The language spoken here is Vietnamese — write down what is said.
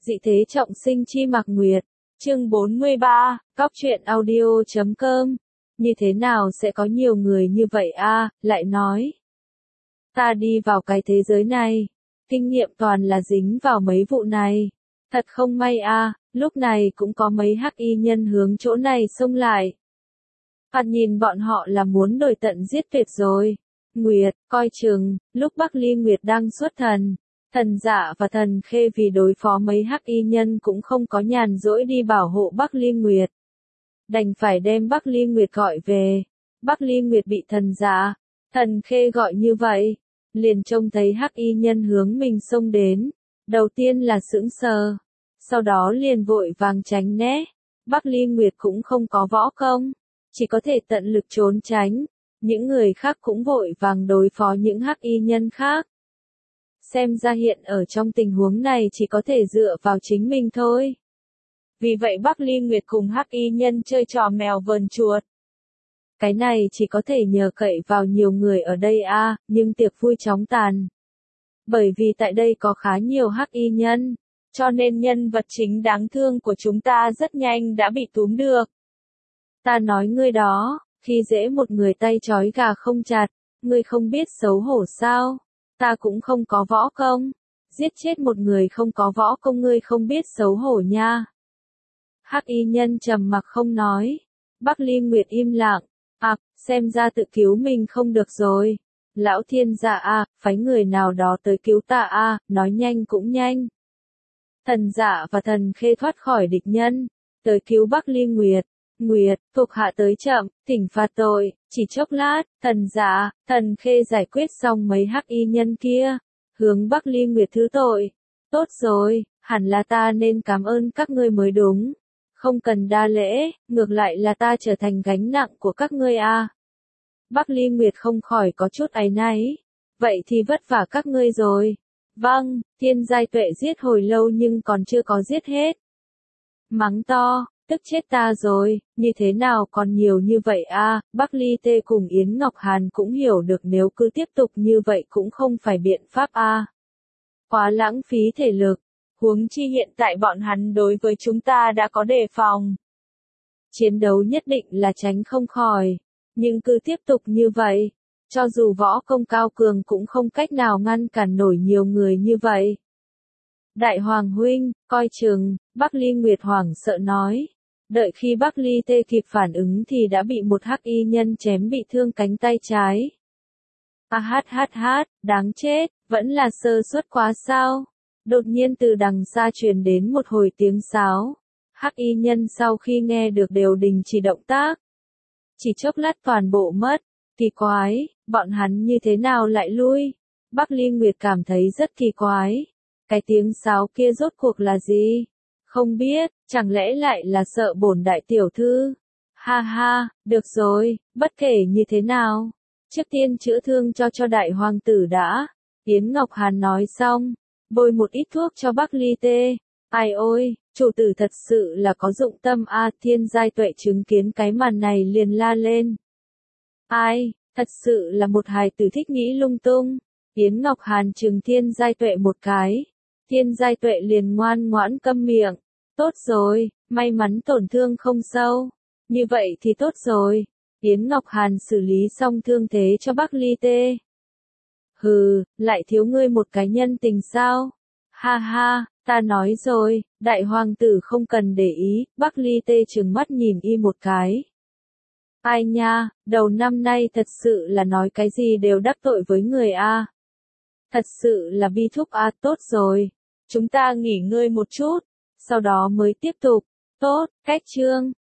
Dị thế trọng sinh chi Mạc Nguyệt, chương 43, Cóc truyện audio.com. Như thế nào sẽ có nhiều người như vậy a? Lại nói. Ta đi vào cái thế giới này, kinh nghiệm toàn là dính vào mấy vụ này. Thật không may a, lúc này cũng có mấy hắc y nhân hướng chỗ này xông lại. Phạt nhìn bọn họ là muốn đuổi tận giết tuyệt rồi. Nguyệt, coi chừng, lúc Bắc Ly Nguyệt đang xuất thần. Thần Dạ và Thần Khê vì đối phó mấy hắc y nhân cũng không có nhàn rỗi đi bảo hộ Bắc Ly Nguyệt. Đành phải đem Bắc Ly Nguyệt gọi về. Bắc Ly Nguyệt bị Thần Dạ, Thần Khê gọi như vậy, liền trông thấy hắc y nhân hướng mình xông đến. Đầu tiên là sững sờ, sau đó liền vội vàng tránh né. Bắc Ly Nguyệt cũng không có võ công, chỉ có thể tận lực trốn tránh. Những người khác cũng vội vàng đối phó những hắc y nhân khác. Xem ra hiện ở trong tình huống này chỉ có thể dựa vào chính mình thôi. Vì vậy Bắc Ly Nguyệt cùng hắc y nhân chơi trò mèo vờn chuột. Cái này chỉ có thể nhờ cậy vào nhiều người ở đây a, nhưng tiệc vui chóng tàn. Bởi vì tại đây có khá nhiều hắc y nhân, cho nên nhân vật chính đáng thương của chúng ta rất nhanh đã bị túm được. Ta nói ngươi đó, khi dễ một người tay trói gà không chặt, ngươi không biết xấu hổ sao? Ta cũng không có võ công, giết chết một người không có võ công ngươi không biết xấu hổ nha. Hắc y nhân trầm mặc không nói. Bắc Ly Nguyệt im lặng. Xem ra tự cứu mình không được rồi. Lão thiên gia phái người nào đó tới cứu ta nói nhanh cũng nhanh. Thần Dạ và Thần Khê thoát khỏi địch nhân, tới cứu Bắc Ly Nguyệt. Nguyệt, thuộc hạ tới chậm, thỉnh phạt tội. Chỉ chốc lát, Thần Dạ, Thần Khê giải quyết xong mấy hắc y nhân kia, hướng Bắc Ly Nguyệt thứ tội. Tốt rồi, hẳn là ta nên cảm ơn các ngươi mới đúng. Không cần đa lễ, ngược lại là ta trở thành gánh nặng của các ngươi Bắc Ly Nguyệt không khỏi có chút áy náy. Vậy thì vất vả các ngươi rồi. Vâng, Thiên Giai Tuệ giết hồi lâu nhưng còn chưa có giết hết. Mắng to, tức chết ta rồi, như thế nào còn nhiều như vậy Bắc Ly Tê cùng Yến Ngọc Hàn cũng hiểu được nếu cứ tiếp tục như vậy cũng không phải biện pháp Quá lãng phí thể lực, huống chi hiện tại bọn hắn đối với chúng ta đã có đề phòng. Chiến đấu nhất định là tránh không khỏi, nhưng cứ tiếp tục như vậy, cho dù võ công cao cường cũng không cách nào ngăn cản nổi nhiều người như vậy. Đại Hoàng huynh, coi chừng, Bắc Ly Nguyệt hoảng sợ nói. Đợi khi Bắc Ly Tê kịp phản ứng thì đã bị một hắc y nhân chém bị thương cánh tay trái. Đáng chết, vẫn là sơ suất quá sao? Đột nhiên từ đằng xa truyền đến một hồi tiếng sáo. Hắc y nhân sau khi nghe được đều đình chỉ động tác. Chỉ chốc lát toàn bộ mất. Kỳ quái, bọn hắn như thế nào lại lui? Bắc Ly Nguyệt cảm thấy rất kỳ quái. Cái tiếng sáo kia rốt cuộc là gì? Không biết, chẳng lẽ lại là sợ bổn đại tiểu thư? Được rồi, bất kể như thế nào. Trước tiên chữa thương cho đại hoàng tử đã. Yến Ngọc Hàn nói xong, bôi một ít thuốc cho Bắc Ly Tê. Ai ôi, chủ tử thật sự là có dụng tâm Thiên Giai Tuệ chứng kiến cái màn này liền la lên. Ai, thật sự là một hài tử thích nghĩ lung tung. Yến Ngọc Hàn trừng Thiên Giai Tuệ một cái. Thiên Giai Tuệ liền ngoan ngoãn câm miệng. Tốt rồi, may mắn tổn thương không sâu. Như vậy thì tốt rồi. Yến Ngọc Hàn xử lý xong thương thế cho Bắc Ly Tê. Hừ, lại thiếu ngươi một cái nhân tình sao? Ta nói rồi, đại hoàng tử không cần để ý. Bắc Ly Tê trừng mắt nhìn y một cái. Ai nha, đầu năm nay thật sự là nói cái gì đều đắc tội với người Thật sự là bi thúc tốt rồi. Chúng ta nghỉ ngơi một chút, sau đó mới tiếp tục. Tốt, cách chương.